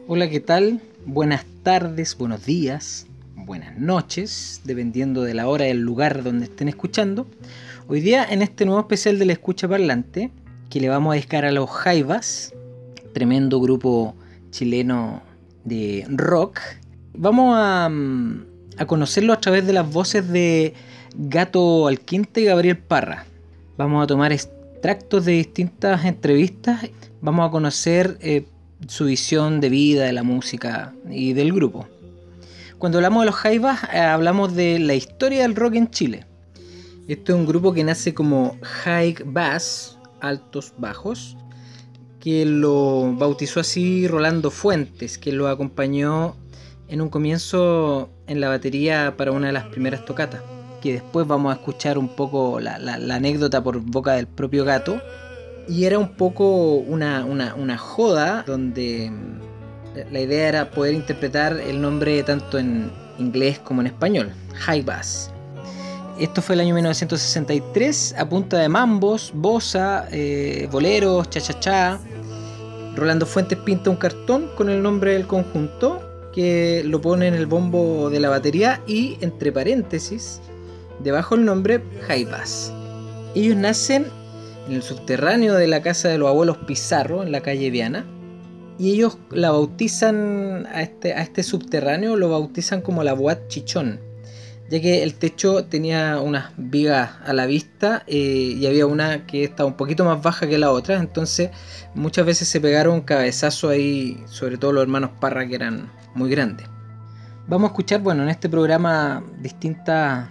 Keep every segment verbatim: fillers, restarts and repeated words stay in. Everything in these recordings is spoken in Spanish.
Hola, ¿qué tal? Buenas tardes, buenos días, buenas noches, dependiendo de la hora y el lugar donde estén escuchando. Hoy día, en este nuevo especial de La Escucha Parlante, que le vamos a dedicar a los Jaivas, tremendo grupo chileno de rock, vamos a, a conocerlo a través de las voces de Gato Alquinta y Gabriel Parra. Vamos a tomar extractos de distintas entrevistas, vamos a conocer eh, su visión de vida, de la música y del grupo. Cuando hablamos de los Jaivas, eh, hablamos de la historia del rock en Chile. Esto es un grupo que nace como High Bass, altos bajos, que lo bautizó así Rolando Fuentes, que lo acompañó en un comienzo en la batería para una de las primeras tocatas, que después vamos a escuchar un poco la, la, la anécdota por boca del propio Gato. Y era un poco una, una, una joda donde la idea era poder interpretar el nombre tanto en inglés como en español, High Bass. Esto fue el año mil novecientos sesenta y tres, a punta de mambos, bossa, eh, boleros, cha-cha-cha. Rolando Fuentes pinta un cartón con el nombre del conjunto, que lo pone en el bombo de la batería y, entre paréntesis, debajo el nombre High Bass. Ellos nacen en el subterráneo de la casa de los abuelos Pizarro, en la calle Viana, y ellos la bautizan a este, a este subterráneo, lo bautizan como la Boat Chichón, ya que el techo tenía unas vigas a la vista eh, y había una que estaba un poquito más baja que la otra, entonces muchas veces se pegaron un cabezazo ahí, sobre todo los hermanos Parra, que eran muy grandes. Vamos a escuchar, bueno, en este programa distintas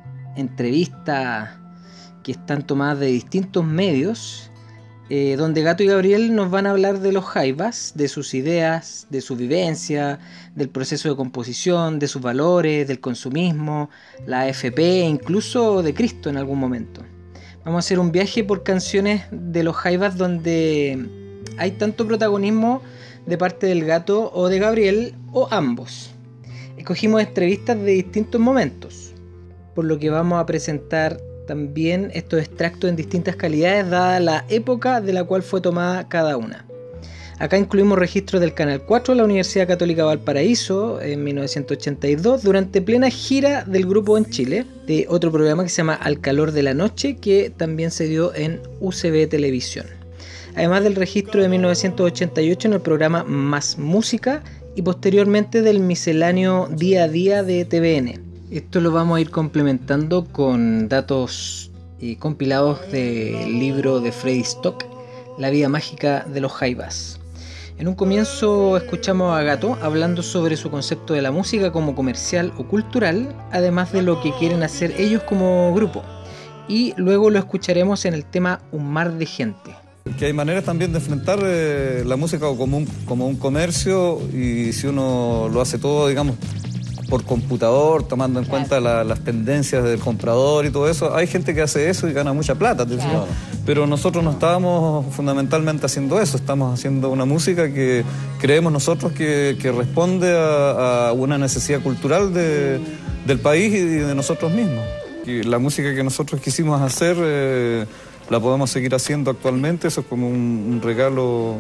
entrevistas que están tomadas de distintos medios, eh, donde Gato y Gabriel nos van a hablar de los Jaivas, de sus ideas, de su vivencia, del proceso de composición, de sus valores, del consumismo, la A F P, incluso de Cristo en algún momento. Vamos a hacer un viaje por canciones de los Jaivas donde hay tanto protagonismo de parte del Gato o de Gabriel, o ambos. Escogimos entrevistas de distintos momentos, por lo que vamos a presentar también estos extractos en distintas calidades dada la época de la cual fue tomada cada una. Acá incluimos registros del Canal cuatro de la Universidad Católica Valparaíso en mil novecientos ochenta y dos, durante plena gira del grupo en Chile, de otro programa que se llama Al Calor de la Noche, que también se dio en U C B Televisión. Además del registro de mil novecientos ochenta y ocho en el programa Más Música y posteriormente del misceláneo Día a Día de T V N. Esto lo vamos a ir complementando con datos eh, compilados del libro de Freddy Stock, La vida mágica de los Jaivas. En un comienzo escuchamos a Gato hablando sobre su concepto de la música como comercial o cultural, además de lo que quieren hacer ellos como grupo. Y luego lo escucharemos en el tema Un mar de gente. Que hay maneras también de enfrentar eh, la música como un, como un comercio, y si uno lo hace todo, digamos, por computador, tomando en claro. cuenta la, las tendencias del comprador y todo eso. Hay gente que hace eso y gana mucha plata, claro. Pero nosotros no estábamos fundamentalmente haciendo eso, estamos haciendo una música que creemos nosotros que, que responde a, a una necesidad cultural de, del país y de nosotros mismos. Y la música que nosotros quisimos hacer eh, la podemos seguir haciendo actualmente, eso es como un, un regalo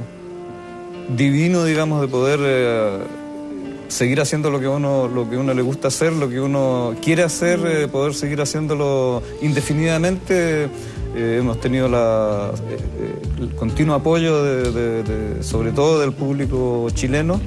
divino, digamos, de poder... Eh, seguir haciendo lo que uno lo que uno le gusta hacer, lo que uno quiere hacer, eh, poder seguir haciéndolo indefinidamente. Eh, hemos tenido la, eh, el continuo apoyo de, de, de, sobre todo del público chileno.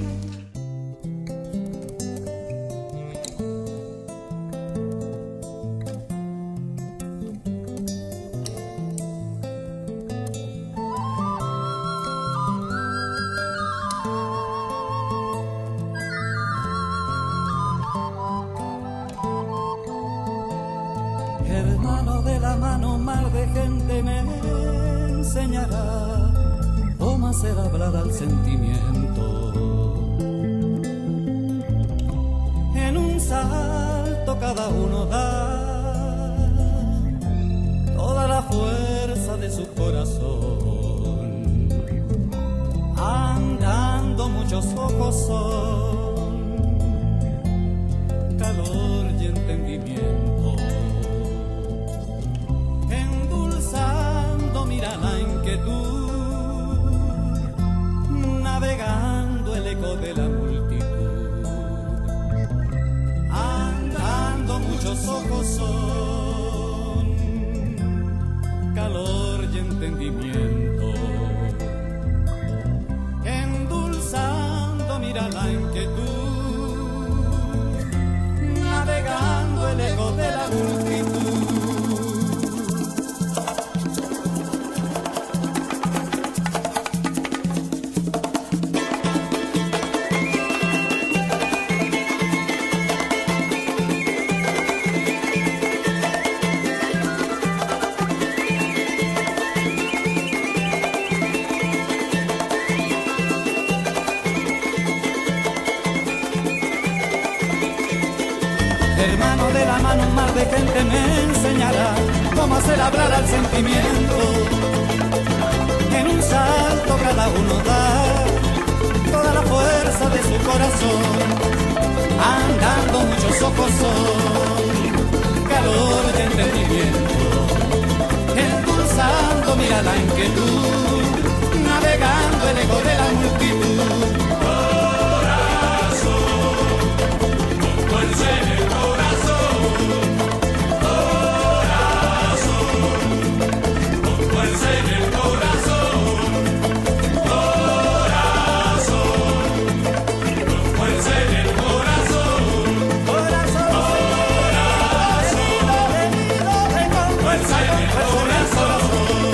Hermano de la mano, mar de gente me enseñará cómo hacer hablar al sentimiento. En un salto cada uno da toda la fuerza de su corazón. Andando muchos ojos son calor y entendimiento. Mira la inquietud, navegando el eco de la tus ojos son calor y entendimiento, endulzando, mira la inquietud, navegando el eco de la multitud. Hermano de la mano, un mar de gente me enseñará cómo hacer hablar al sentimiento. En un salto cada uno da toda la fuerza de su corazón. Andando muchos ojos son calor y entendimiento, endulzando, mira la inquietud, navegando el eco de la multitud. Fuerza en el corazón, corazón, con fuerza en el corazón, corazón, con fuerza en el corazón, corazón, corazón, con fuerza en el corazón.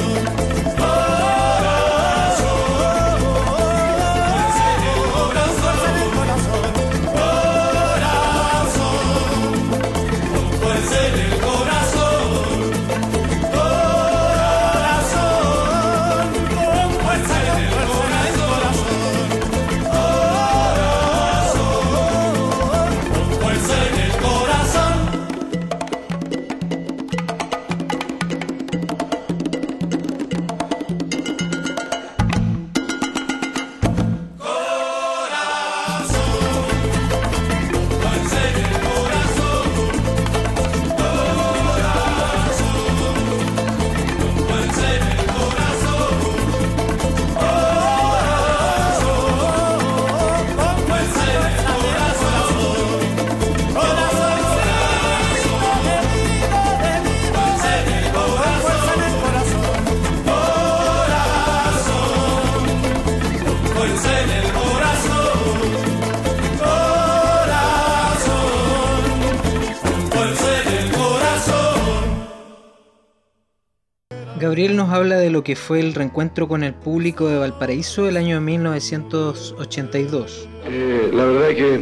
Gabriel nos habla de lo que fue el reencuentro con el público de Valparaíso el año mil novecientos ochenta y dos. Eh, la verdad que,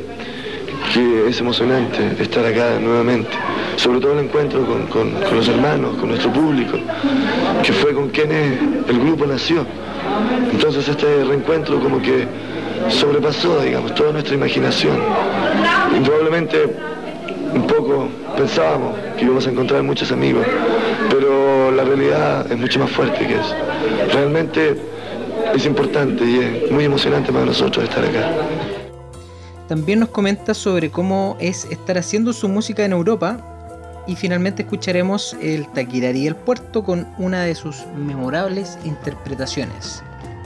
que es emocionante estar acá nuevamente, sobre todo el encuentro con, con, con los hermanos, con nuestro público, que fue con quienes el grupo nació. Entonces este reencuentro como que sobrepasó, digamos, toda nuestra imaginación. Indudablemente un poco pensábamos que íbamos a encontrar muchos amigos, pero la realidad es mucho más fuerte que eso. Realmente es importante y es muy emocionante para nosotros estar acá. También nos comenta sobre cómo es estar haciendo su música en Europa y finalmente escucharemos el Taquirari del Puerto con una de sus memorables interpretaciones.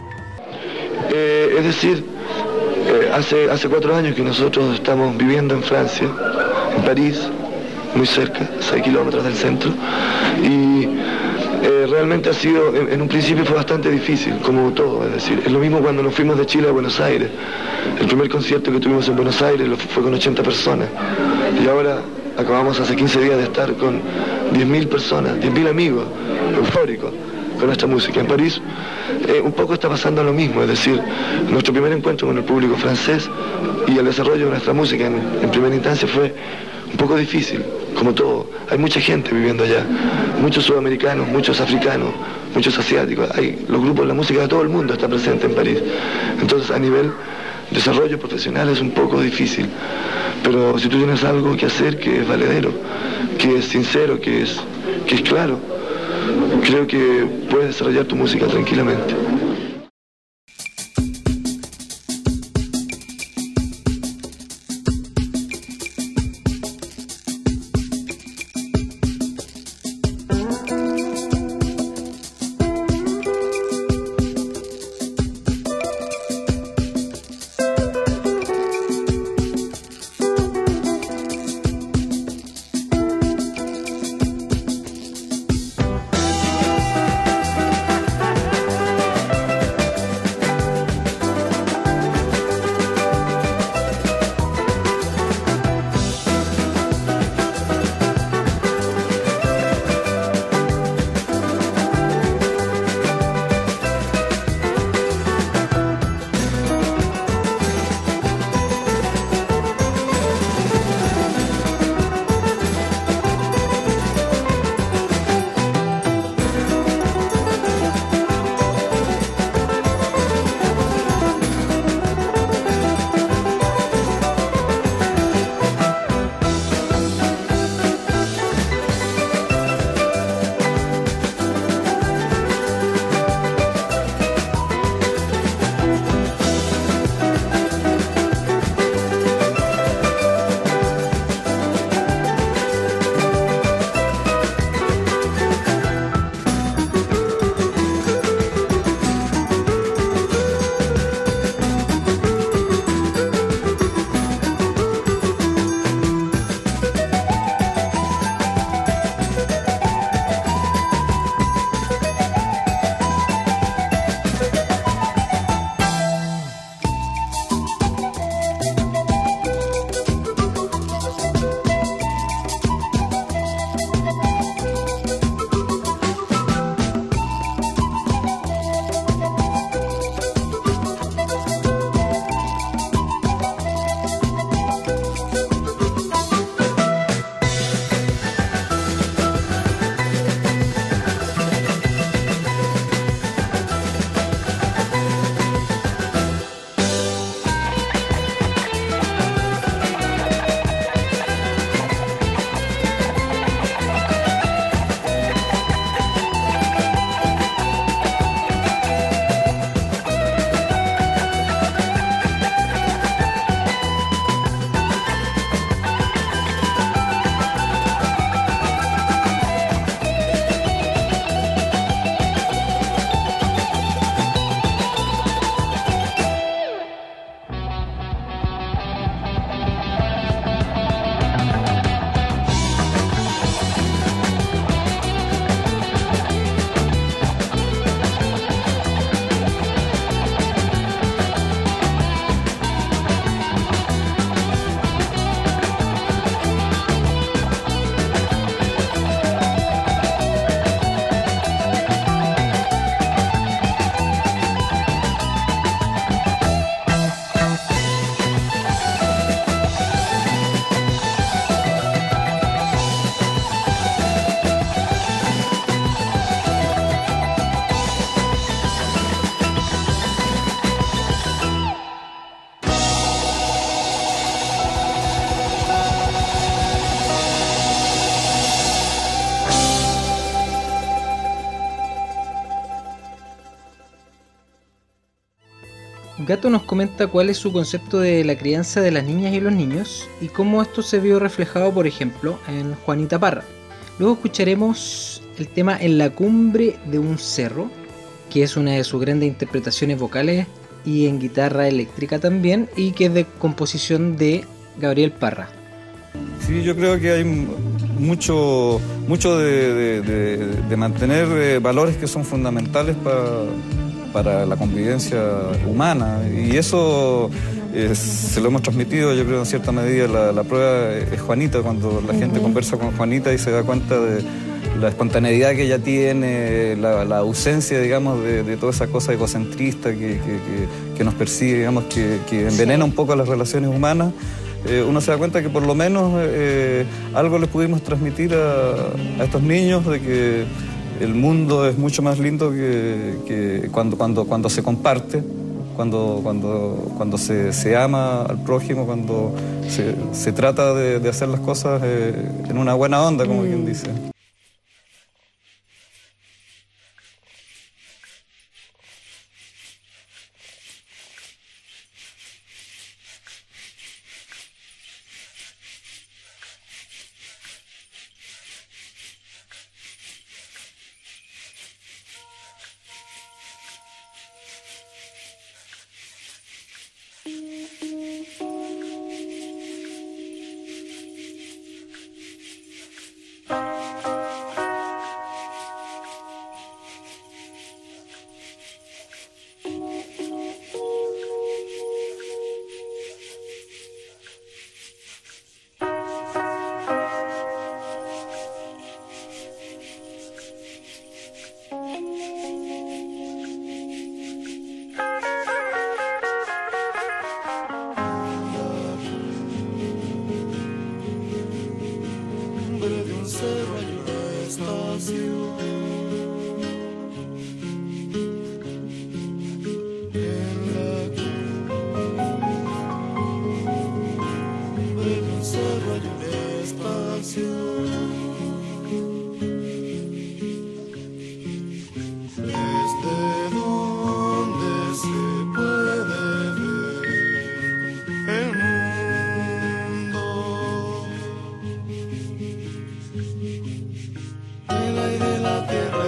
Eh, es decir, eh, hace, hace cuatro años que nosotros estamos viviendo en Francia, en París, muy cerca, seis kilómetros del centro, y eh, realmente ha sido, en, en un principio fue bastante difícil, como todo, es decir, es lo mismo cuando nos fuimos de Chile a Buenos Aires. El primer concierto que tuvimos en Buenos Aires lo, fue con ochenta personas, y ahora acabamos hace quince días de estar con diez mil personas, diez mil amigos, eufóricos, con nuestra música. En París eh, un poco está pasando lo mismo, es decir, nuestro primer encuentro con el público francés y el desarrollo de nuestra música en, en primera instancia fue un poco difícil, como todo. Hay mucha gente viviendo allá, muchos sudamericanos, muchos africanos, muchos asiáticos. Hay los grupos, la música de todo el mundo está presente en París. Entonces, a nivel desarrollo profesional es un poco difícil. Pero si tú tienes algo que hacer que es valedero, que es sincero, que es, que es claro, creo que puedes desarrollar tu música tranquilamente. Gato nos comenta cuál es su concepto de la crianza de las niñas y los niños y cómo esto se vio reflejado, por ejemplo, en Juanita Parra. Luego escucharemos el tema En la cumbre de un cerro, que es una de sus grandes interpretaciones vocales y en guitarra eléctrica también, y que es de composición de Gabriel Parra. Sí, yo creo que hay mucho, mucho de, de, de, de mantener eh, valores que son fundamentales para, para la convivencia humana, y eso eh, se lo hemos transmitido, yo creo, en cierta medida. La, la prueba es Juanita, cuando la gente uh-huh. conversa con Juanita y se da cuenta de la espontaneidad que ella tiene, la, la ausencia, digamos, de, de toda esa cosa egocentrista que, que, que, que nos persigue, digamos, que, que envenena un poco las relaciones humanas. Eh, uno se da cuenta que por lo menos eh, algo les pudimos transmitir a, a estos niños, de que el mundo es mucho más lindo que, que cuando, cuando, cuando se comparte, cuando, cuando, cuando se, se ama al prójimo, cuando se, se trata de, de hacer las cosas eh, en una buena onda, como mm. quien dice. El aire, la tierra.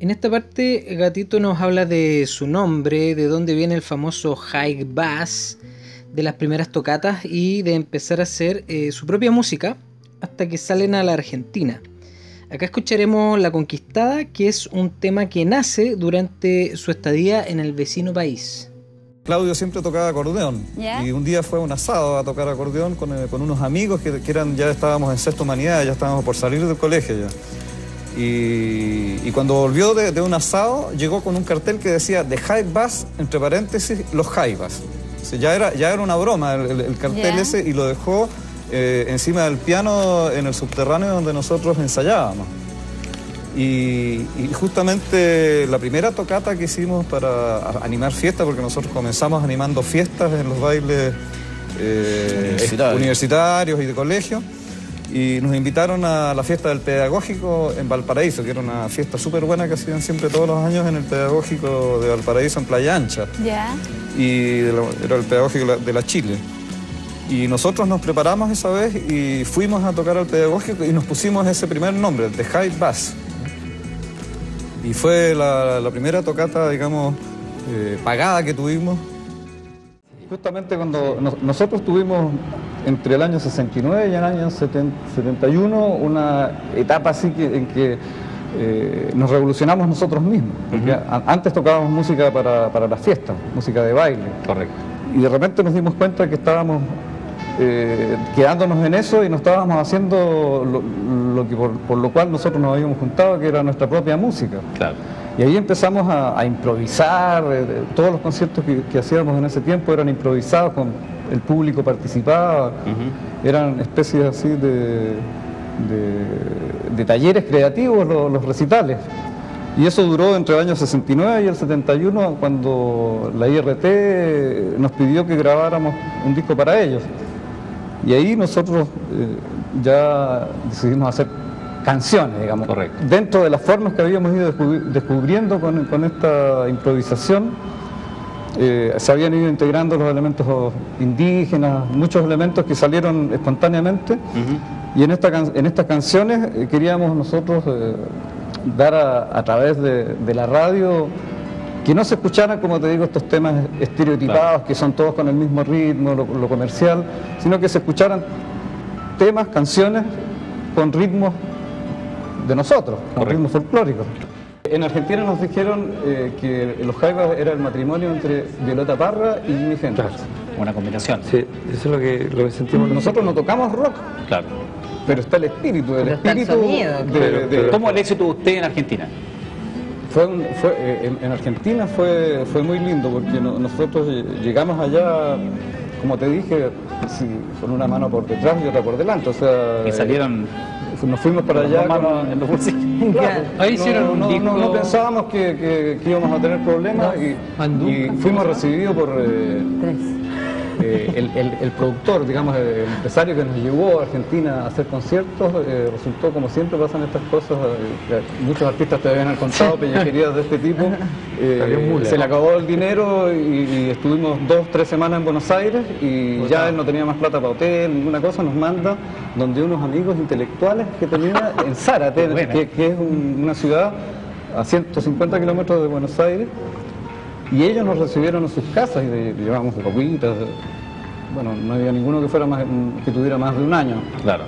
En esta parte, Gatito nos habla de su nombre, de dónde viene el famoso high bass, de las primeras tocatas y de empezar a hacer eh, su propia música hasta que salen a la Argentina. Acá escucharemos La Conquistada, que es un tema que nace durante su estadía en el vecino país. Claudio siempre tocaba acordeón, ¿Ya? y un día fue a un asado a tocar acordeón con, eh, con unos amigos que, que eran, ya estábamos en sexta humanidad, ya estábamos por salir del colegio ya. Y, y cuando volvió de, de un asado, llegó con un cartel que decía The High Bass, entre paréntesis, los High Bass. O sea, ya, era, ya era una broma el, el, el cartel Yeah. ese, y lo dejó eh, encima del piano en el subterráneo donde nosotros ensayábamos. Y, y justamente la primera tocata que hicimos para animar fiestas, porque nosotros comenzamos animando fiestas en los bailes eh, Universitarios. universitarios y de colegio, y nos invitaron a la fiesta del Pedagógico en Valparaíso, que era una fiesta súper buena que hacían siempre todos los años en el Pedagógico de Valparaíso en Playa Ancha, Ya. y de la- era el Pedagógico de la- de la Chile. Y nosotros nos preparamos esa vez y fuimos a tocar al Pedagógico y nos pusimos ese primer nombre, The High Bass. Y fue la, la primera tocata, digamos, eh, pagada que tuvimos. Justamente cuando nos- nosotros tuvimos entre el año sesenta y nueve y el año setenta y uno una etapa así que, en que eh, nos revolucionamos nosotros mismos. Porque a- antes tocábamos música para, para las fiestas, música de baile. Correcto. Y de repente nos dimos cuenta que estábamos eh, quedándonos en eso y no estábamos haciendo lo, lo que por, por lo cual nosotros nos habíamos juntado, que era nuestra propia música. Claro. Y ahí empezamos a, a improvisar, eh, de- todos los conciertos que, que hacíamos en ese tiempo eran improvisados, con el público participaba, Ujú. eran especies así de, de, de talleres creativos los, los recitales. Y eso duró entre el año sesenta y nueve y el setenta y uno, cuando la I R T nos pidió que grabáramos un disco para ellos. Y ahí nosotros eh, ya decidimos hacer canciones, digamos. Correcto. Dentro de las formas que habíamos ido descubri- descubriendo con, con esta improvisación, eh, se habían ido integrando los elementos indígenas, muchos elementos que salieron espontáneamente. Ujú. Y en, esta can- en estas canciones eh, queríamos nosotros eh, dar a, a través de, de la radio que no se escucharan, como te digo, estos temas estereotipados, Claro. que son todos con el mismo ritmo, lo, lo comercial, sino que se escucharan temas, canciones con ritmos de nosotros, con Correcto. ritmos folclóricos. En Argentina nos dijeron eh, que los jaivas era el matrimonio entre Violeta Parra y Jimi Hendrix. Una combinación. Sí, eso es lo que, lo que sentimos Nosotros no tocamos rock, Claro. pero está el espíritu, el Pero está el espíritu sonido, de- claro. de- ¿Cómo el éxito de usted en Argentina? Fue, un- fue, eh, en, en Argentina fue, fue muy lindo porque no- nosotros lle- llegamos allá, como te dije, sí, con una mano por detrás y otra por delante. O sea, Que salieron eh, nos fuimos para con allá las dos manos con- en los bolsillos. Claro, Ahí no- hicieron un no, disco- no, no pensábamos que, que- que íbamos a tener problemas y, Mandú. y fuimos recibidos por eh, Tres. eh, el, el- el productor, digamos, el empresario que nos llevó a Argentina a hacer conciertos. Eh, resultó, como siempre pasan estas cosas, eh, que muchos artistas te habían contado pellejerías de este tipo. Eh, Salió mula. se le acabó el dinero y, y estuvimos dos, tres semanas en Buenos Aires y ya él no tenía más plata para hotel, ninguna cosa, nos manda donde unos amigos intelectuales que tenía en Zárate, Qué buena. que, que es un- una ciudad a ciento cincuenta kilómetros de Buenos Aires, y ellos nos recibieron en sus casas y de- llevábamos ropitas. Bueno, no había ninguno que fuera más, que tuviera más de un año. Claro.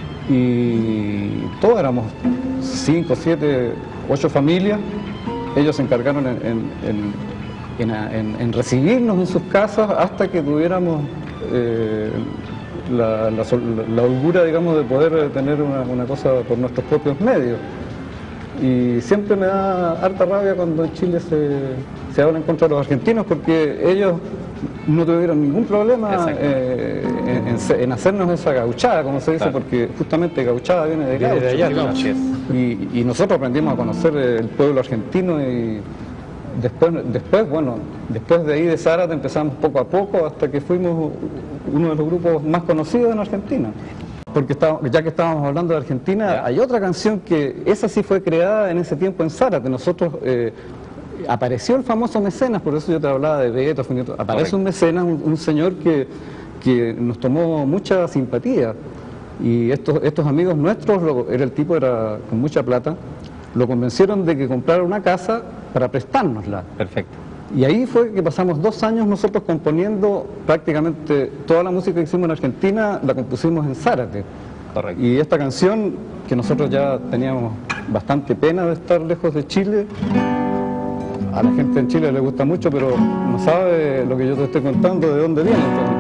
Y todos éramos cinco, siete, ocho familias. Ellos se encargaron en, en- en- en- en- en recibirnos en sus casas hasta que tuviéramos eh, la, la sol- la holgura, digamos, de poder tener una, una cosa por nuestros propios medios. Y siempre me da harta rabia cuando en Chile se, se habla en contra de los argentinos, porque ellos no tuvieron ningún problema Exacto. eh, en, en se- en hacernos esa gauchada, como se dice, Claro. porque justamente gauchada viene de Viene de gaucho. allá, Sí, digamos. así es. Y, y nosotros aprendimos a conocer el pueblo argentino y después, después, bueno, después de ahí de Zárate empezamos poco a poco hasta que fuimos uno de los grupos más conocidos en Argentina. Porque está- ya que estábamos hablando de Argentina, Ya. hay otra canción que esa sí fue creada en ese tiempo en Zárate. Nosotros eh, apareció el famoso mecenas, por eso yo te hablaba de Beto, Finito. Aparece Correcto. un mecenas, un, un señor que, que nos tomó mucha simpatía. Y estos, estos amigos nuestros, lo- era el tipo era con mucha plata, lo convencieron de que comprara una casa para prestárnosla. Perfecto. Y ahí fue que pasamos dos años nosotros componiendo prácticamente toda la música que hicimos en Argentina, la compusimos en Zárate. Correcto. Y esta canción, que nosotros ya teníamos bastante pena de estar lejos de Chile, a la gente en Chile le gusta mucho, pero no sabe lo que yo te estoy contando, de dónde viene. Entonces,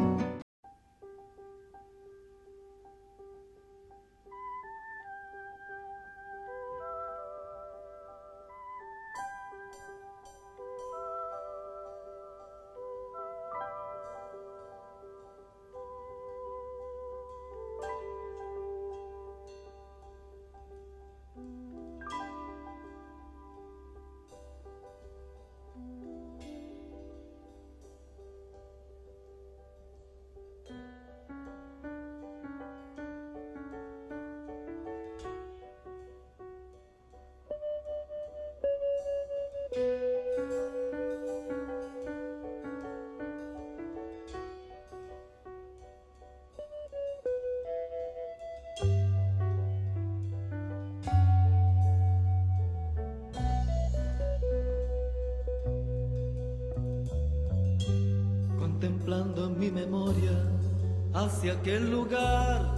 contemplando en mi memoria hacia aquel lugar.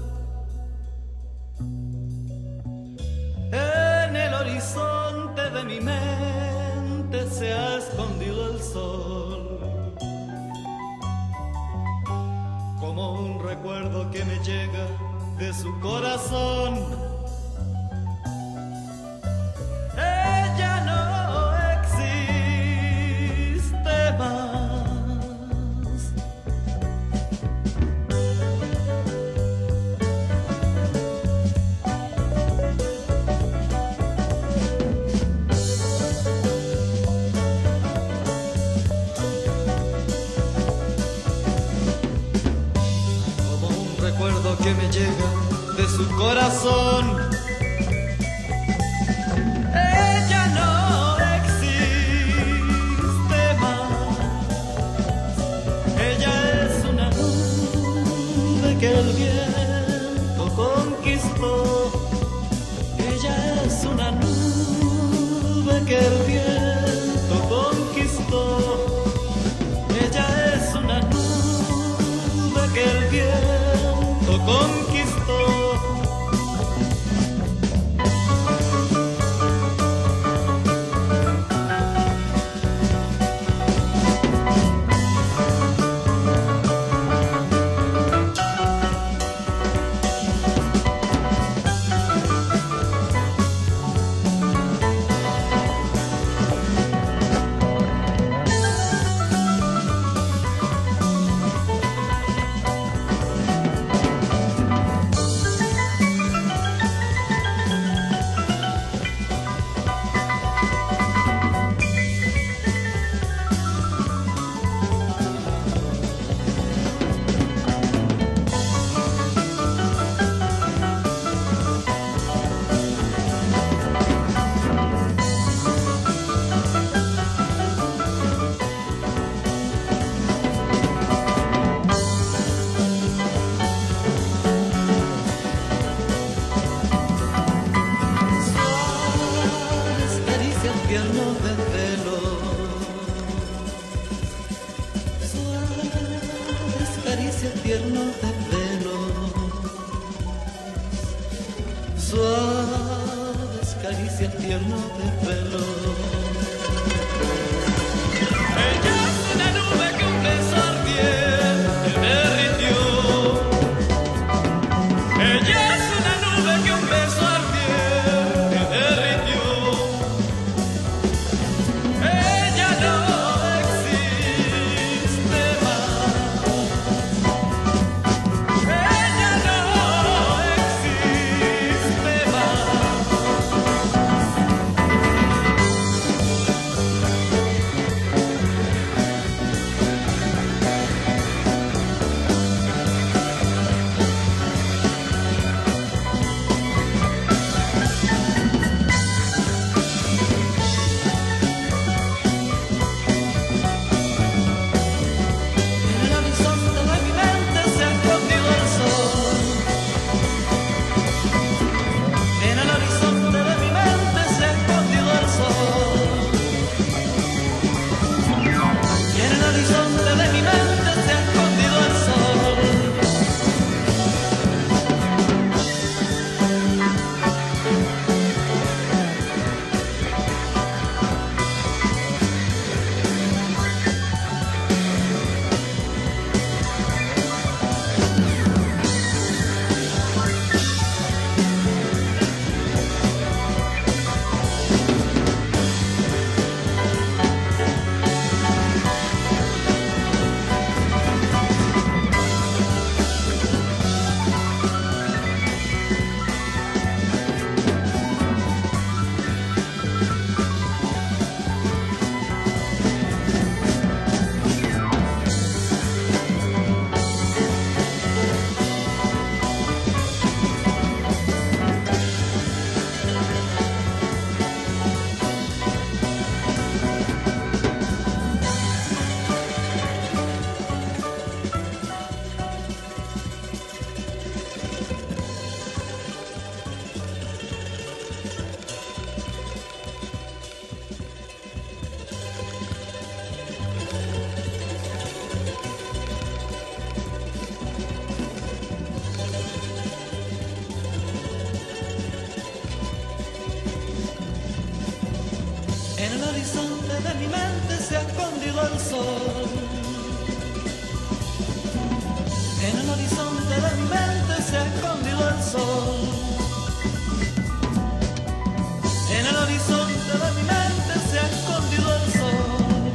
En el horizonte de mi mente se ha escondido el sol, como un recuerdo que me llega de su corazón. Ella no existe más. Que me llega de su corazón. Ella no existe más. Ella es una nube que el viento conquistó. Ella es una nube que el viento conquistó. Ella es una nube que el viento conquistó. Suaves caricias tiernas de pelo. Ella es una nube que un beso ardiente derritió. Ella es una nube que un beso ardiente derritió. Ella no existe más. Ella no existe más. el horizonte de mi mente se ha escondido el sol. En el horizonte de mi mente se ha escondido el sol. En el horizonte de mi mente se ha escondido el sol.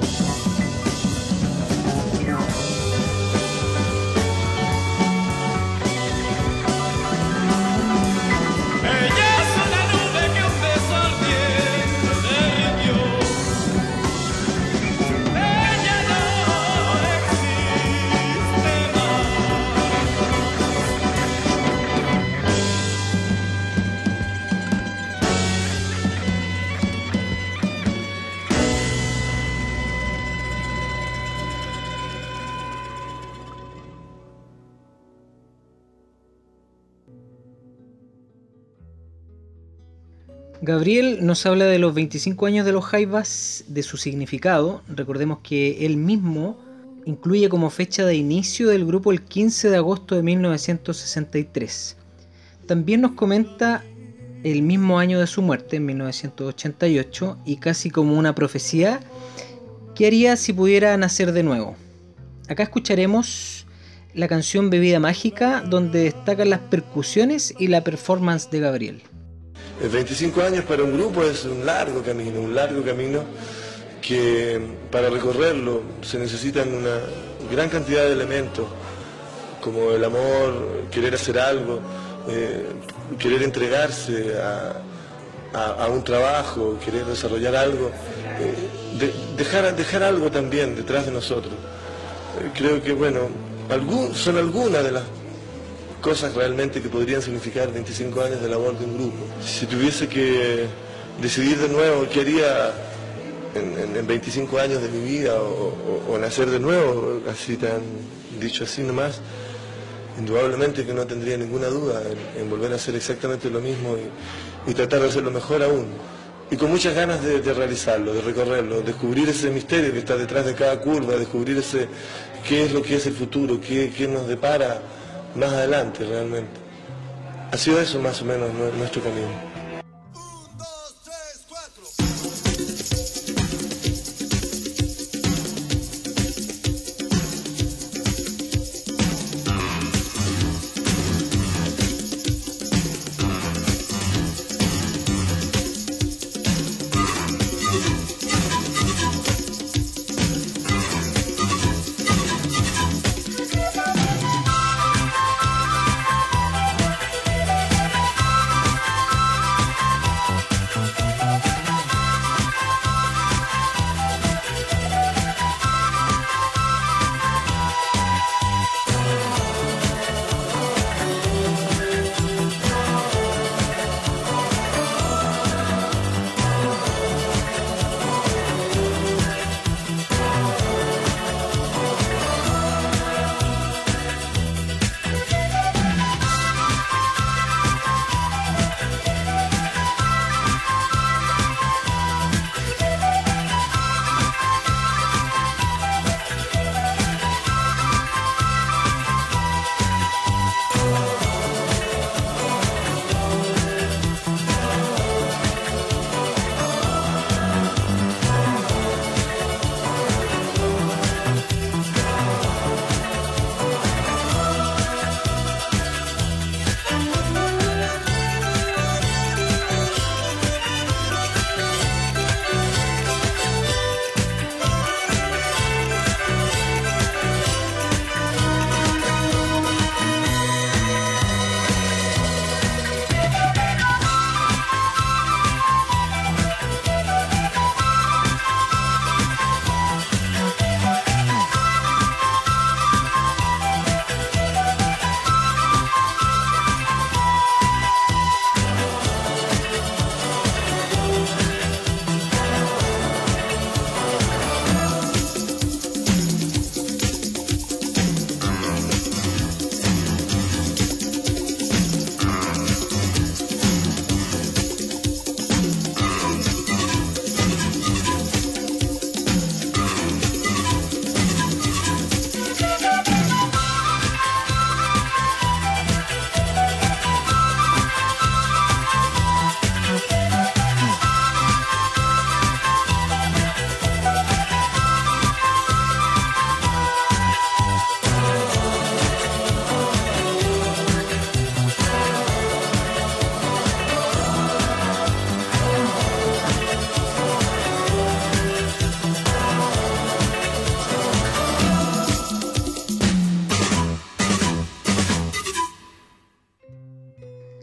Ella es una nube que un beso al viento derritió. Ella no existe más. Gabriel nos habla de los veinticinco años de los Jaivas, de su significado. Recordemos que él mismo incluye como fecha de inicio del grupo el quince de agosto de mil novecientos sesenta y tres. También nos comenta el mismo año de su muerte, en mil novecientos ochenta y ocho, y casi como una profecía, ¿qué haría si pudiera nacer de nuevo? Acá escucharemos la canción Bebida Mágica, donde destacan las percusiones y la performance de Gabriel. veinticinco años para un grupo es un largo camino, un largo camino que para recorrerlo se necesitan una gran cantidad de elementos, como el amor, querer hacer algo, eh, querer entregarse a, a, a un trabajo, querer desarrollar algo, eh, de, dejar, dejar algo también detrás de nosotros. Eh, creo que, bueno, algún, son algunas de las cosas realmente que podrían significar veinticinco años de labor de un grupo. Si tuviese que decidir de nuevo qué haría en, en, en veinticinco años de mi vida o, o, o nacer de nuevo, así tan dicho así nomás, indudablemente que no tendría ninguna duda en, en volver a hacer exactamente lo mismo y, y tratar de hacerlo mejor aún. Y con muchas ganas de, de realizarlo, de recorrerlo, descubrir ese misterio que está detrás de cada curva, descubrir ese qué es lo que es el futuro, qué, qué nos depara más adelante realmente. Ha sido eso más o menos nuestro camino.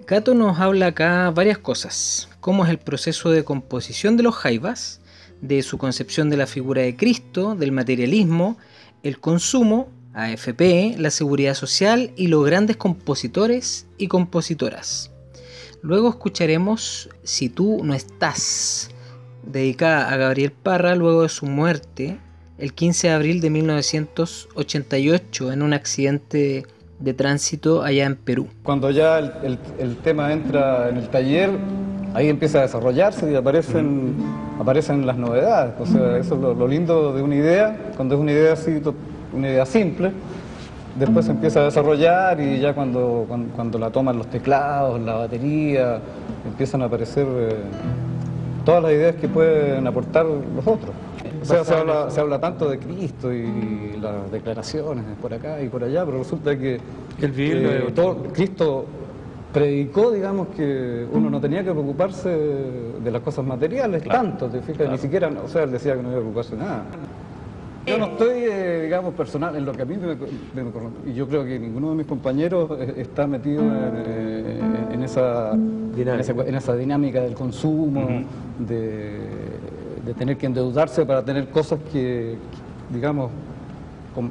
Cato nos habla acá varias cosas, cómo es el proceso de composición de los jaivas, de su concepción de la figura de Cristo, del materialismo, el consumo, A F P, la seguridad social y los grandes compositores y compositoras. Luego escucharemos Si tú no estás, dedicada a Gabriel Parra luego de su muerte el quince de abril de mil novecientos ochenta y ocho en un accidente de tránsito allá en Perú. Cuando ya el, el, el tema entra en el taller, ahí empieza a desarrollarse y aparecen, aparecen las novedades. O sea, eso es lo, lo lindo de una idea, cuando es una idea así, una idea simple, después se empieza a desarrollar y ya cuando, cuando, cuando la toman los teclados, la batería, empiezan a aparecer eh, todas las ideas que pueden aportar los otros. O sea, se habla, se habla tanto de Cristo y las declaraciones por acá y por allá, pero resulta que, que el vivir eh, todo, Cristo predicó, digamos, que uno no tenía que preocuparse de las cosas materiales, claro, tanto, te fijas, claro. Ni siquiera, o sea, él decía que no iba a preocuparse de nada. Yo no estoy, eh, digamos, personal en lo que a mí me, me corresponde, y yo creo que ninguno de mis compañeros está metido en, en, en, esa, en, esa, en esa dinámica del consumo, uh-huh. de, de tener que endeudarse para tener cosas que, digamos, con,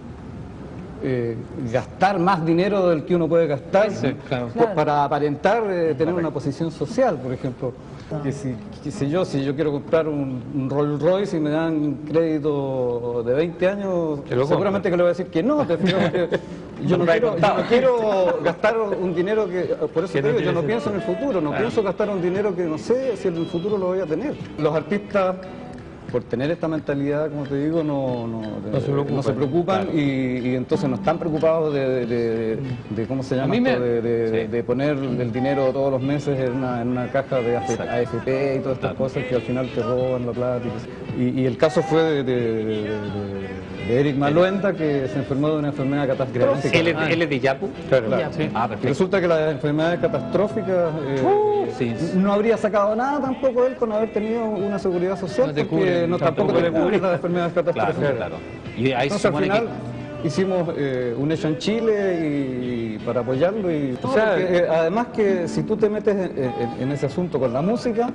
eh, gastar más dinero del que uno puede gastar, sí, claro. Claro. Para aparentar eh, tener una posición social, por ejemplo. Que si, que si yo si yo quiero comprar un, un Rolls Royce y me dan crédito de veinte años, seguramente que le voy a decir que no, te fijas, que yo, no quiero, yo no quiero gastar un dinero que, por eso te digo, yo no pienso en el futuro, no pienso gastar un dinero que no sé si en el futuro lo voy a tener. Los artistas, por tener esta mentalidad, como te digo, no, no, de, no se preocupan, no se preocupan claro. y, y entonces no están preocupados de, de, de, de ¿cómo se llama? Me... De, de, sí. de poner el dinero todos los meses en una, en una caja de A F P y todas estas claro. cosas que al final te roban la plata. Y, y el caso fue de, de, de, de, de Eric Maluenda, que se enfermó de una enfermedad catastrófica. ¿Él, ah. ¿Él es de Yapu? Claro, claro. Sí. Ah, y resulta que las enfermedades catastróficas eh, uh, sí. no habría sacado nada tampoco él con haber tenido una seguridad social, no te porque cubre, no, tampoco te cubre las enfermedades catastróficas. Claro, claro. Y ahí Entonces, al final que... hicimos eh, un hecho en Chile y, y para apoyarlo. Y, o sea, porque, eh, además que si tú te metes en, en, en ese asunto con la música,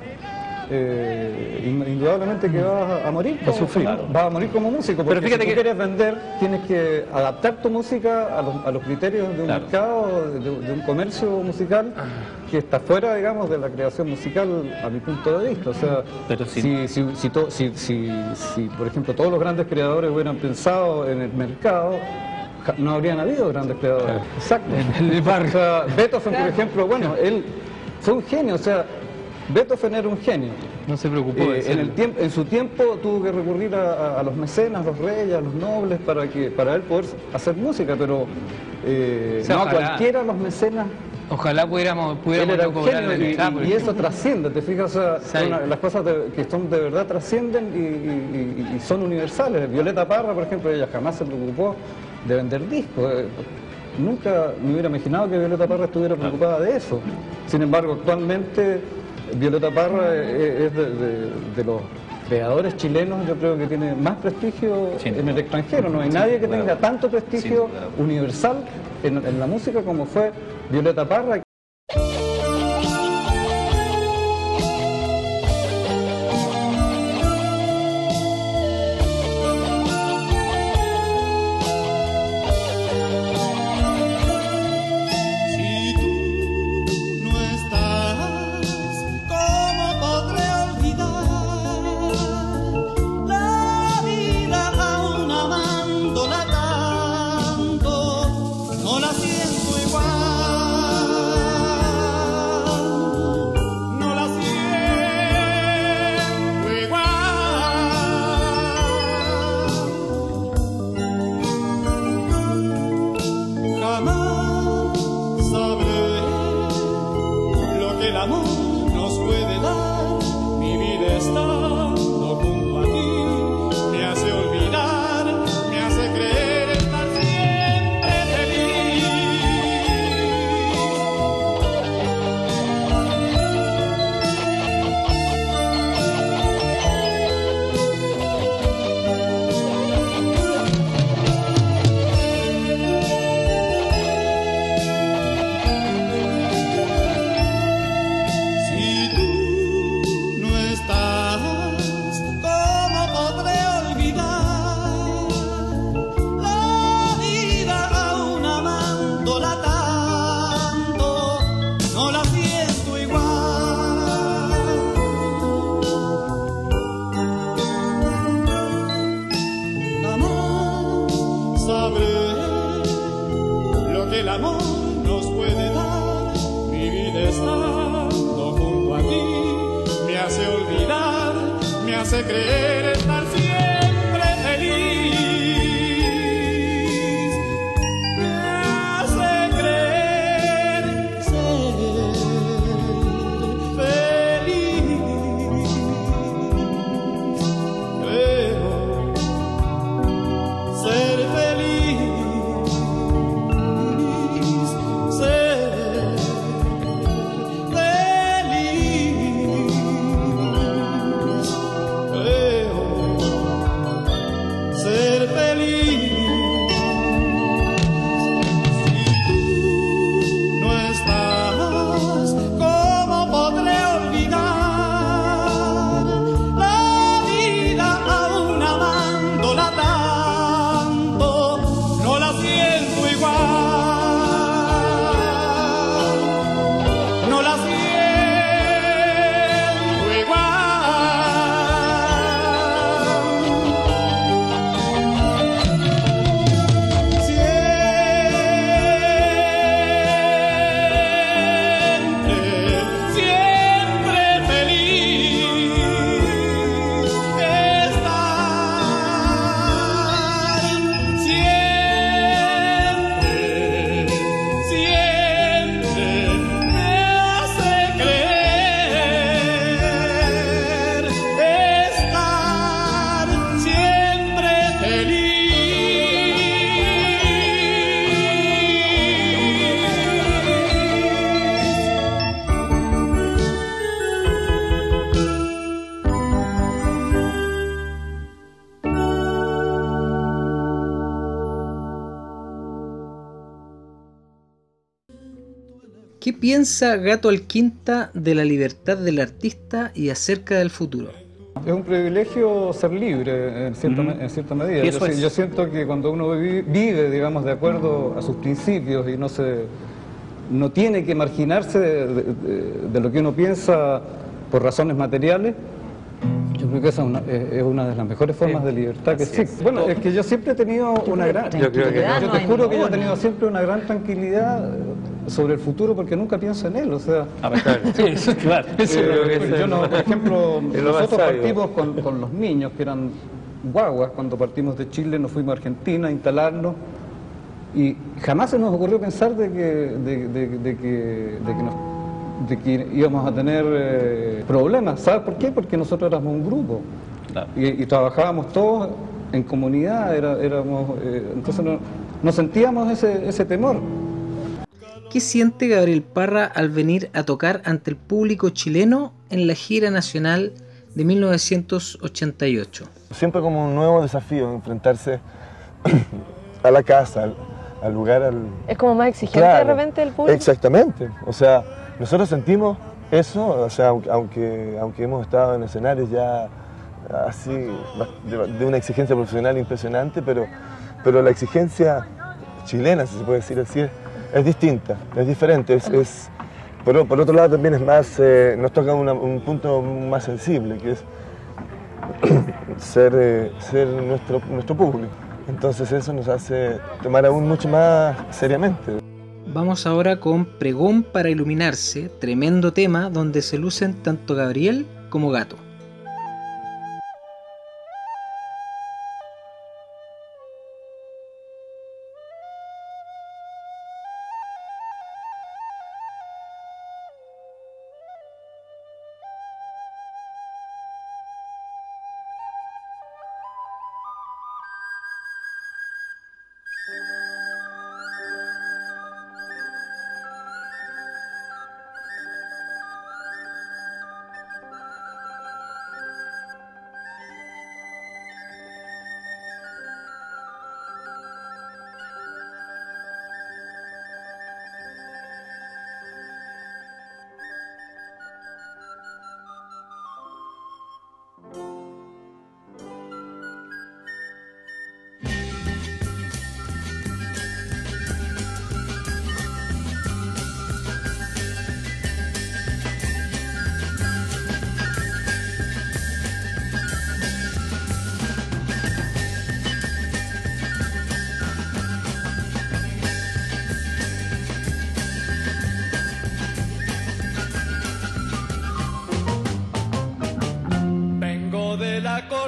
Eh, indudablemente que vas a, a morir, como, a sufrir, claro. vas a morir como músico, porque pero fíjate si tú que... quieres vender, tienes que adaptar tu música a los, a los criterios de un claro. mercado, de, de un comercio musical que está fuera, digamos, de la creación musical a mi punto de vista. O sea, pero si, si, si, si, to, si, si, si por ejemplo todos los grandes creadores hubieran pensado en el mercado, no habrían habido grandes creadores. Claro. Exacto. O sea, Beethoven, por ejemplo, bueno, él fue un genio, o sea, Beethoven era un genio. No se preocupó eh, de en, el tiempo, en su tiempo tuvo que recurrir a, a los mecenas, a los reyes, a los nobles, para que para él poder hacer música, pero eh, o sea, no a cualquiera los mecenas. Ojalá pudiéramos, pudiéramos cobrarle y, y, y eso trasciende, te fijas, o sea, una, las cosas de, que son de verdad trascienden y, y, y son universales. Violeta Parra, por ejemplo, ella jamás se preocupó de vender discos. Nunca me hubiera imaginado que Violeta Parra estuviera preocupada de eso. Sin embargo, actualmente Violeta Parra es de, de, de los creadores chilenos, yo creo que tiene más prestigio sí, en el extranjero. No hay sí, nadie que claro. tenga tanto prestigio sí, claro. universal en, en la música como fue Violeta Parra. No la siento igual. hace creer estar siempre feliz, me hace creer ser feliz. Creo ser feliz, ser feliz. Creo ser feliz. Si tú no estás, ¿cómo podré olvidar la vida aún amándola tanto? No la siento igual, no la siento igual. Siempre, siempre feliz estar, siempre, siempre me hace creer estar siempre feliz. ¿Qué piensa Gato Alquinta de la libertad del artista y acerca del futuro? Es un privilegio ser libre en cierta, me- en cierta medida. Y eso Yo, si- es. yo siento que cuando uno vi- vive, digamos, de acuerdo a sus principios y no se no tiene que marginarse de, de- de- de lo que uno piensa por razones materiales, yo creo que esa es una, es- es una de las mejores formas de libertad que existe. Bueno, es que yo siempre he tenido una gran... Yo creo que Yo no te hay juro que yo he ninguna. tenido siempre una gran tranquilidad sobre el futuro porque nunca pienso en él, o sea... Ah, pues, claro. Sí, eso es claro. Eso Yo es creo lo que que- eso Yo es no, lo- por ejemplo, es lo más nosotros sabio. partimos con, con los niños que eran guaguas, cuando partimos de Chile nos fuimos a Argentina a instalarnos y jamás se nos ocurrió pensar de que, de, de- de que, de que, nos- de que íbamos a tener eh, problemas. ¿Sabes por qué? Porque nosotros éramos un grupo Claro. y, y trabajábamos todos en comunidad, era- éramos, eh, entonces no, no sentíamos ese, ese temor. ¿Qué siente Gabriel Parra al venir a tocar ante el público chileno en la gira nacional de mil novecientos ochenta y ocho? Siempre como un nuevo desafío, enfrentarse a la casa, al, al lugar, al... Es como más exigente Claro, de repente el público. Exactamente. O sea, nosotros sentimos eso, o sea, aunque, aunque, aunque hemos estado en escenarios ya así, de, de una exigencia profesional impresionante, pero, pero la exigencia chilena, si se puede decir así, es, es distinta, es diferente. Es, es, por, por otro lado también es más, eh, nos toca una- un punto más sensible, que es ser, eh, ser nuestro, nuestro público. Entonces eso nos hace tomar aún mucho más seriamente. Vamos ahora con Pregón para Iluminarse, tremendo tema donde se lucen tanto Gabriel como Gato.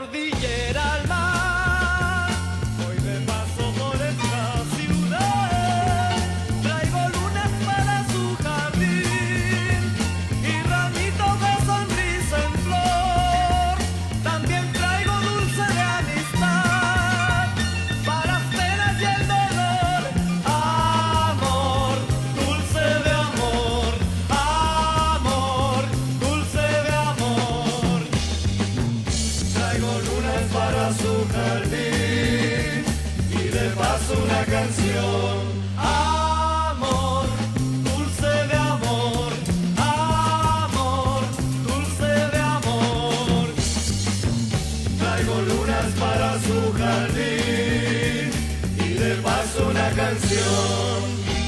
cordillera al mar. Voy de paso por esta ciudad, traigo lunas para su jardín y ramitos de sonrisa en flor. También traigo dulce de amistad para las penas y el dolor. Amor, dulce de amor, amor, dulce de amor. Traigo lunas para su jardín y de paso una canción. Amor, dulce de amor, amor, dulce de amor. Traigo lunas para su jardín y de paso una canción.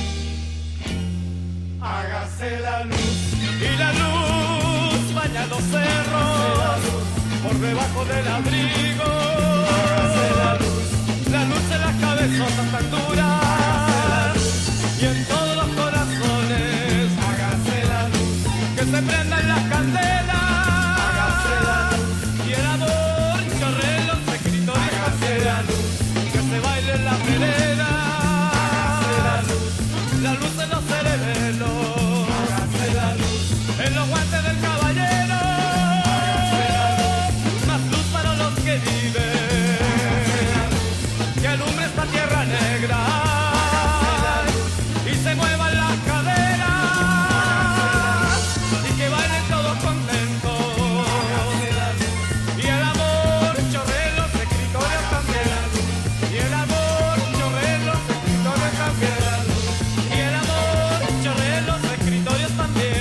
Hágase la luz y la luz baña los cerros por debajo del abrigo. Hágase la luz, la luz en las cabezotas tan duras y en todos los corazones. Hágase la luz, que se prendan las candelas. Hágase la luz y el amor chorre en los escritorios. Hágase la luz, que se baile en la vereda. Hágase la luz, la luz en los cerebelos. Hágase la luz en los guantes del caballero. Hágase la luz, más luz para los que viven. Hágase la luz, que alumbre esta tierra negra. Hágase la luz, y se muevan las caderas. Hágase la luz, y que bailen todos contentos. Hágase la luz, y el amor chorre en los escritorios también. Y el amor chorre en los escritorios también. Y el amor chorre en los escritorios también.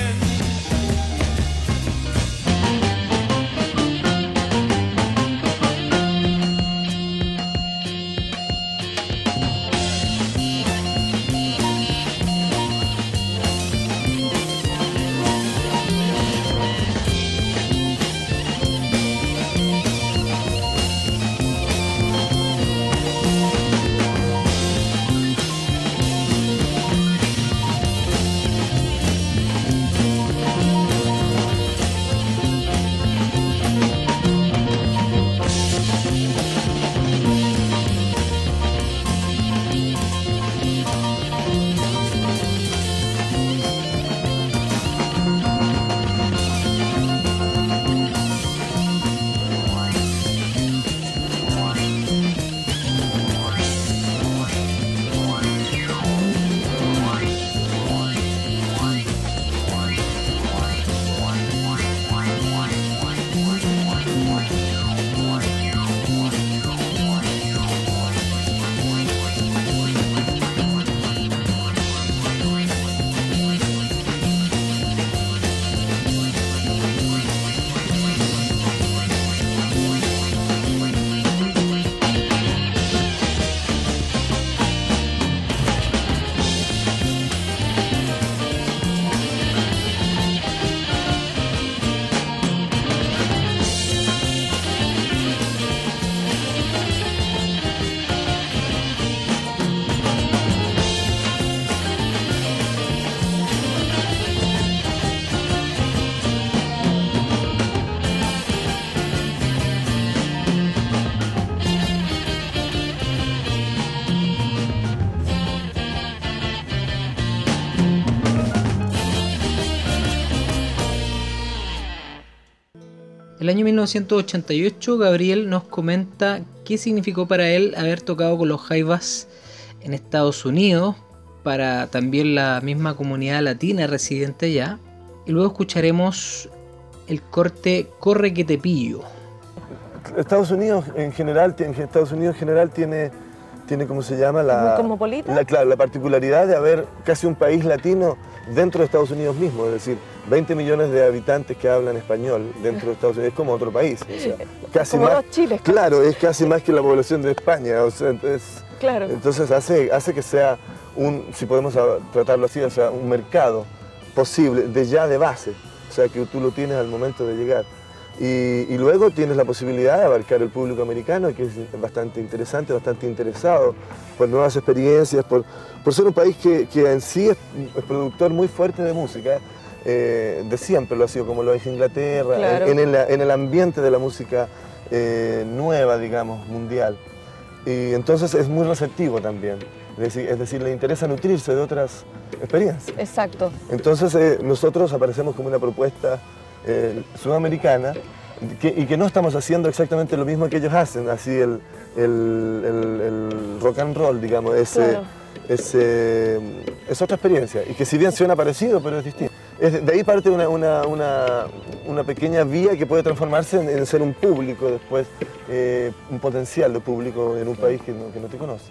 El año mil novecientos ochenta y ocho, Gabriel nos comenta qué significó para él haber tocado con los Jaivas en Estados Unidos, para también la misma comunidad latina residente allá. Y luego escucharemos el corte Corre que te pillo. Estados Unidos en general, en Estados Unidos en general tiene, tiene ¿cómo se llama? La, ¿Cosmopolita? La, claro, la particularidad de haber casi un país latino dentro de Estados Unidos mismo, es decir, veinte millones de habitantes que hablan español dentro de Estados Unidos, es como otro país. O sea, casi como más, dos Chiles. Claro, es casi más que la población de España. O sea, entonces, claro. entonces hace, hace que sea un, si podemos tratarlo así, o sea, un mercado posible, de ya de base. O sea, que tú lo tienes al momento de llegar. Y, y luego tienes la posibilidad de abarcar el público americano, que es bastante interesante, bastante interesado por nuevas experiencias, por, por ser un país que, que en sí es, es productor muy fuerte de música, eh, de siempre lo ha sido, como lo es Inglaterra, claro. en, en, el, en el ambiente de la música eh, nueva, digamos, mundial. Y entonces es muy receptivo también. Es decir, es decir, le interesa nutrirse de otras experiencias. Exacto. Entonces eh, nosotros aparecemos como una propuesta eh, sudamericana que, y que no estamos haciendo exactamente lo mismo que ellos hacen, así el, el, el, el rock and roll, digamos, ese, Claro. ese, es otra experiencia. Y que si bien suena parecido, pero es distinto. Es, de ahí parte una, una, una, una pequeña vía que puede transformarse en, en ser un público después, eh, un potencial de público en un país que no, que no te conoce.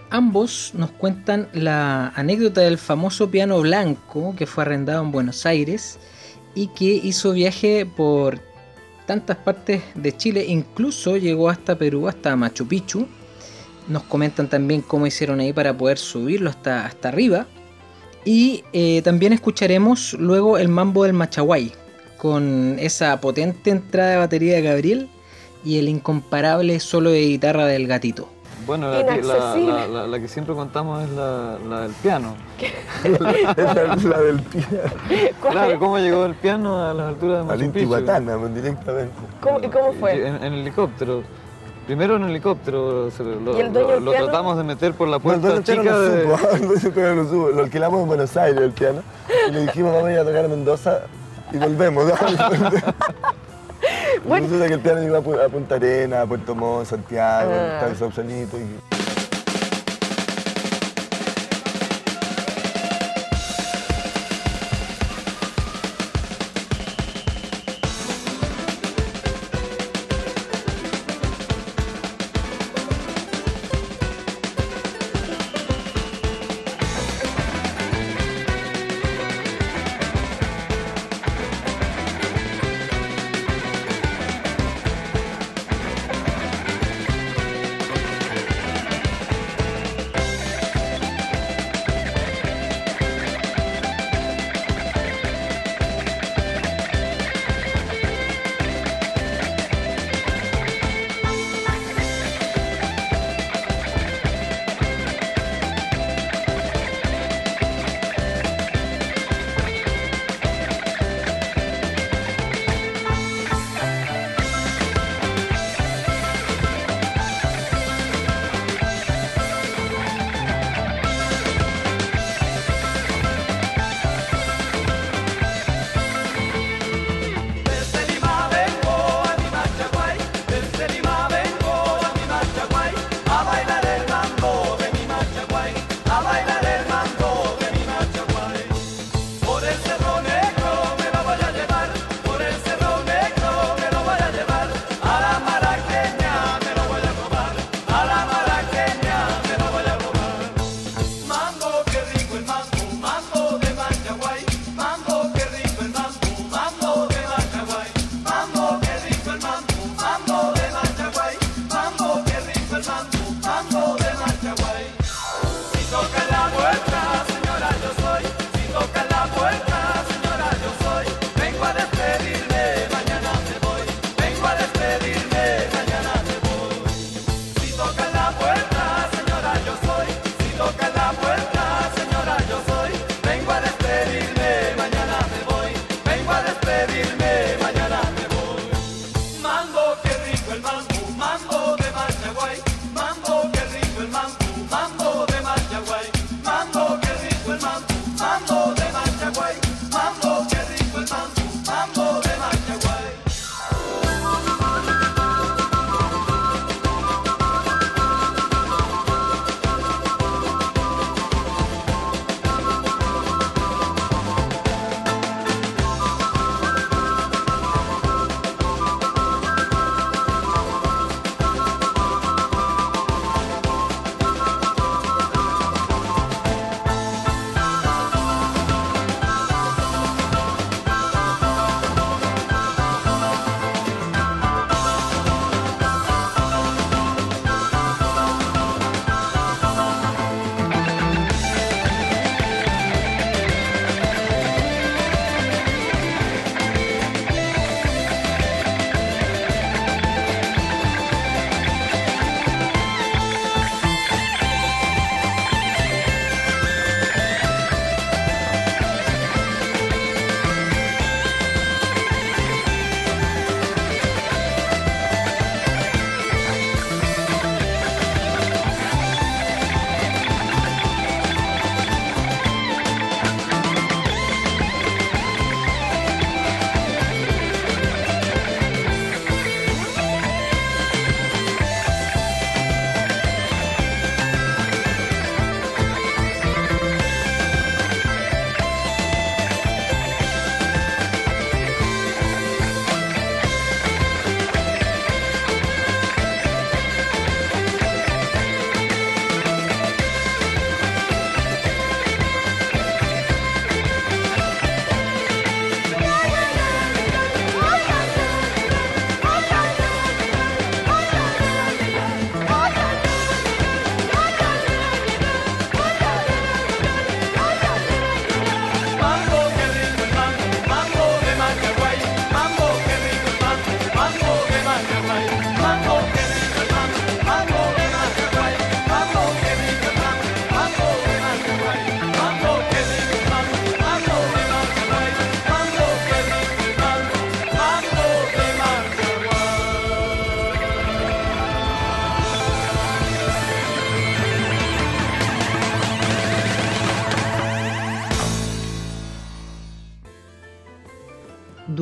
ambos nos cuentan la anécdota del famoso piano blanco que fue arrendado en Buenos Aires y que hizo viaje por tantas partes de Chile, incluso llegó hasta Perú, hasta Machu Picchu. Nos comentan también cómo hicieron ahí para poder subirlo hasta, hasta arriba. Y eh, también escucharemos luego el mambo del Machaguay, con esa potente entrada de batería de Gabriel y el incomparable solo de guitarra del Gatito. Bueno, la, que- la, la, la, la que siempre contamos es la, la del piano. Es la, la del piano. Claro, ¿cómo llegó el piano a las alturas de Al Machu Picchu? Intihuatana, pues, directamente. ¿Cómo, ¿Y cómo fue? En, en helicóptero. Primero en helicóptero, se lo, ¿Y el dueño lo- del lo piano? tratamos de meter por la No, el puerta dueño entero chica no de... supo, el dueño entero no supo. Lo alquilamos en Buenos Aires, el piano, y le dijimos vamos a ir a tocar a Mendoza y volvemos. ¿no? Bueno. Resulta que el piano iba a Pu- a Punta Arenas, a Puerto Montt, Santiago, Ah. estaba en Sausalito. Y...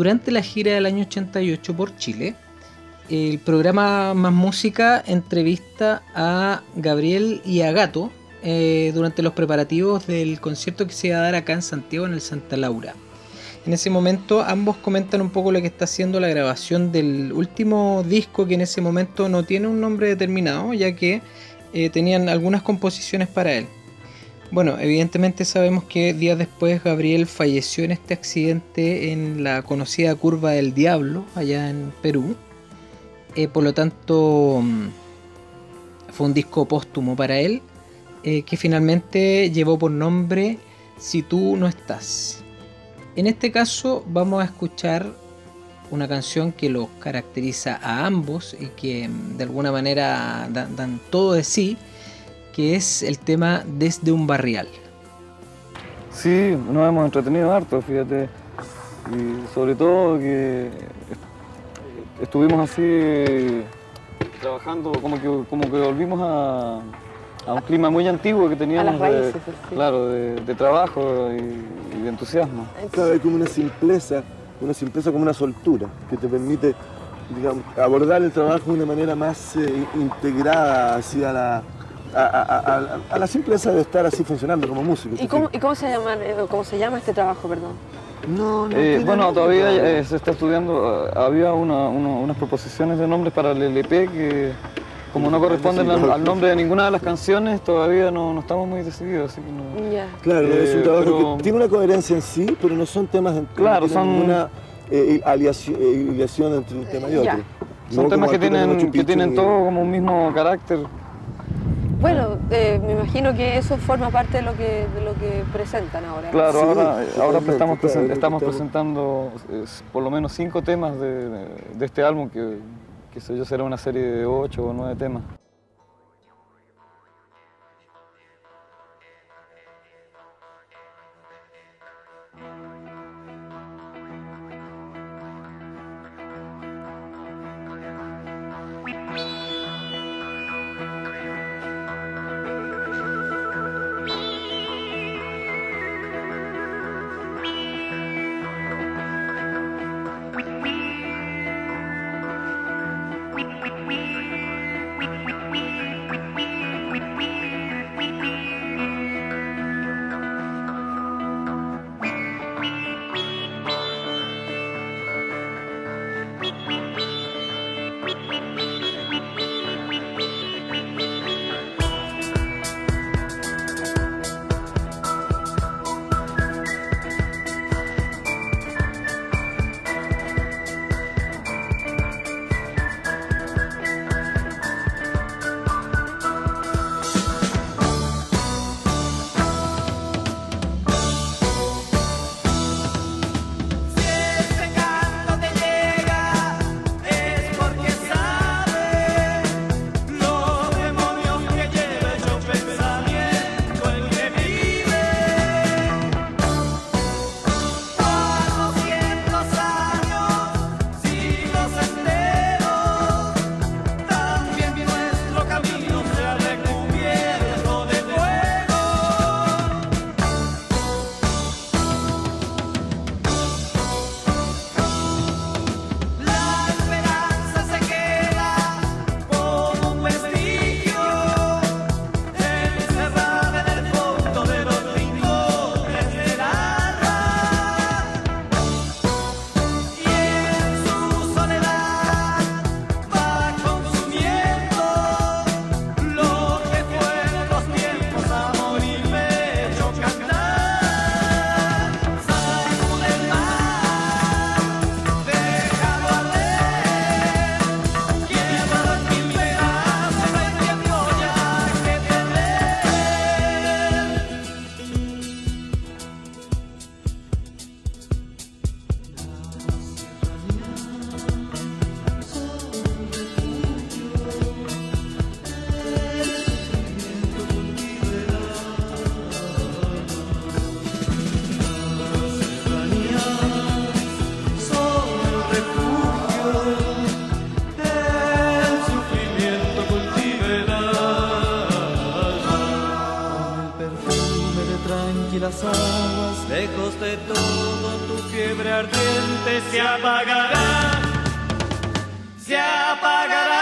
durante la gira del año ochenta y ocho por Chile, el programa Más Música entrevista a Gabriel y a Gato eh, durante los preparativos del concierto que se iba a dar acá en Santiago, en el Santa Laura. En ese momento ambos comentan un poco lo que está haciendo la grabación del último disco, que en ese momento no tiene un nombre determinado, ya que eh, tenían algunas composiciones para él. Bueno, evidentemente sabemos que días después Gabriel falleció en este accidente en la conocida Curva del Diablo, allá en Perú. Eh, por lo tanto, fue un disco póstumo para él, eh, que finalmente llevó por nombre Si tú no estás. En este caso vamos a escuchar una canción que los caracteriza a ambos y que de alguna manera dan, dan todo de sí, que es el tema Desde un Barrial. Sí, nos hemos entretenido harto, fíjate, y sobre todo que estuvimos así trabajando, como que, como que volvimos a, a un clima muy antiguo que teníamos, a las raíces, de, sí. Claro, de, de trabajo y, y de entusiasmo. Claro, hay como una simpleza, una simpleza como una soltura, que te permite, digamos, abordar el trabajo de una manera más eh, integrada hacia la, a, a, a, a la simpleza de estar así funcionando como músico. ¿Y cómo, ¿y cómo se llama, cómo se llama este trabajo, perdón? No, no eh, bueno, todavía eh, se está estudiando, había una, una, unas proposiciones de nombres para el L P que, como no corresponden al, al nombre de ninguna de las canciones, todavía no, no estamos muy decididos. Así que no, yeah. Claro, eh, es un trabajo pero, que tiene una coherencia en sí, pero no son temas en, claro, no son una eh, aliación, eh, aliación entre un tema y otro. Yeah. Son no temas que tienen, que tienen y... todo como un mismo carácter. Bueno, eh, me imagino que eso forma parte de lo que, de lo que presentan ahora. Claro, Sí, ahora, ahora totalmente, estamos, claro, estamos estamos- presentando eh, por lo menos cinco temas de, de este álbum, que, que sé yo, será una serie de ocho o nueve temas. Las aguas lejos de todo tu fiebre ardiente se apagará, se apagará.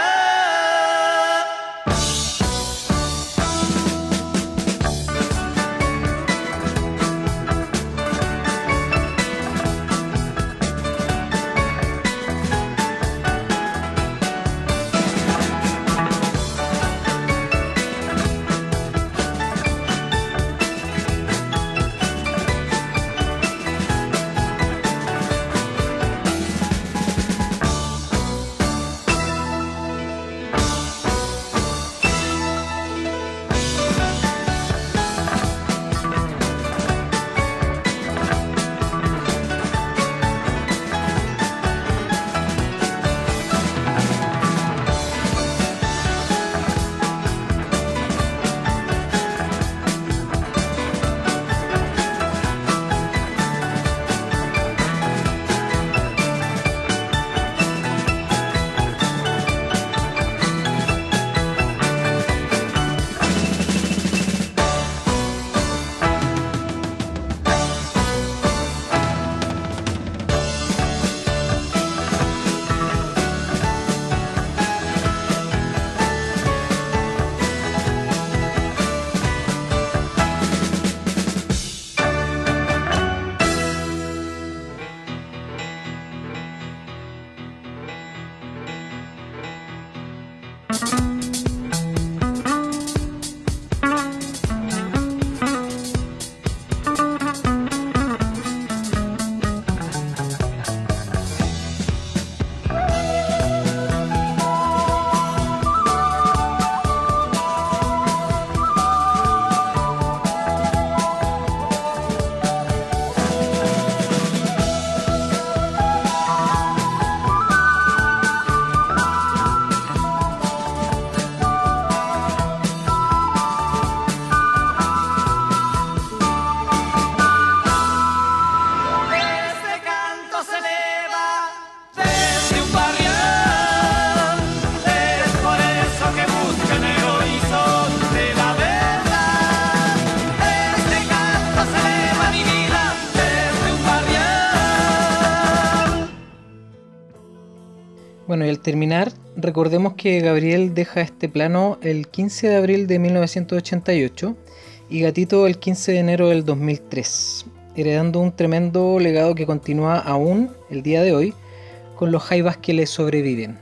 Bueno, y al terminar, recordemos que Gabriel deja este plano el quince de abril de mil novecientos ochenta y ocho y Gatito el quince de enero del dos mil tres, heredando un tremendo legado que continúa aún el día de hoy con los jaivas que le sobreviven.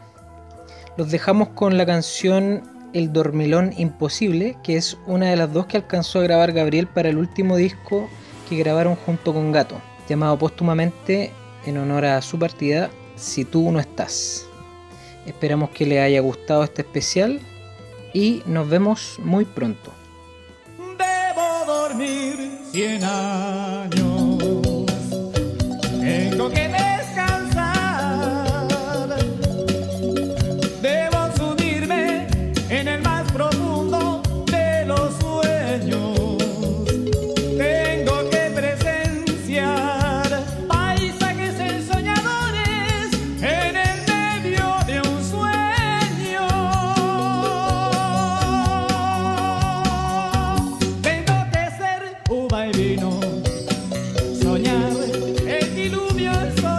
Los dejamos con la canción El Dormilón Imposible, que es una de las dos que alcanzó a grabar Gabriel para el último disco que grabaron junto con Gato, llamado póstumamente en honor a su partida, Si tú no estás. Esperamos que les haya gustado este especial y nos vemos muy pronto. Debo dormir cien años, tengo que descansar, debo sumirme en el más profundo de los sueños, tengo que presenciar paisajes ensoñadores en el medio de un sueño, tengo que ser uva y vino, soñar el diluvio, el sol.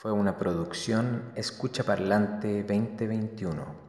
Fue una producción Escucha Parlante veinte veintiuno.